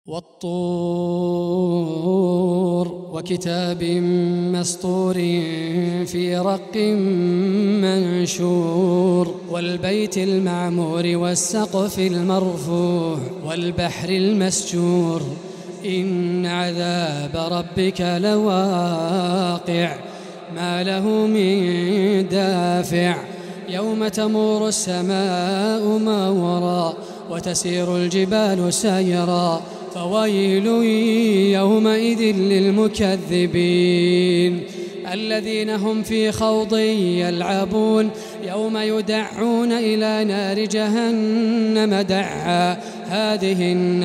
والطور وكتاب مسطور في رق منشور والبيت المعمور والسقف المرفوع والبحر المسجور إن عذاب ربك لواقع ما له من دافع يوم تمور السماء مورا وتسير الجبال سيرا فويل يومئذ للمكذبين الذين هم في خوض يلعبون يوم يدعون إلى نار جهنم دعا هذه النار